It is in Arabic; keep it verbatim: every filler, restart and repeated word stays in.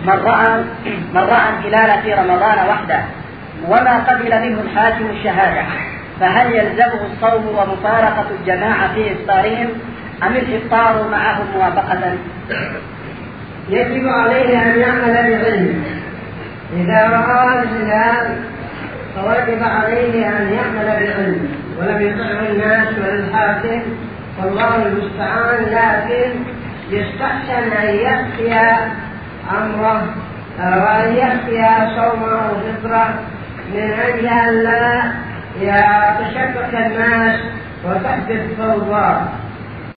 من رأى من رأى الهلال في رمضان وحده وما قبل منه الحاكم الشهادة فهل يلزمه الصوم ومفارقة الجماعة في إفطارهم أم الإفطار معهم موافقة؟ يجب عليه أن يعمل بعلمه. إذا رأى الهلال فوجب عليه أن يعمل بعلمه ولم يطعه الناس والحاكم، والله المستعان. لكن يستحسن أن يخفي أمره وأن يخفي صومه وفطره من أجل أن لا يتشكك الناس وتحدث فوضى.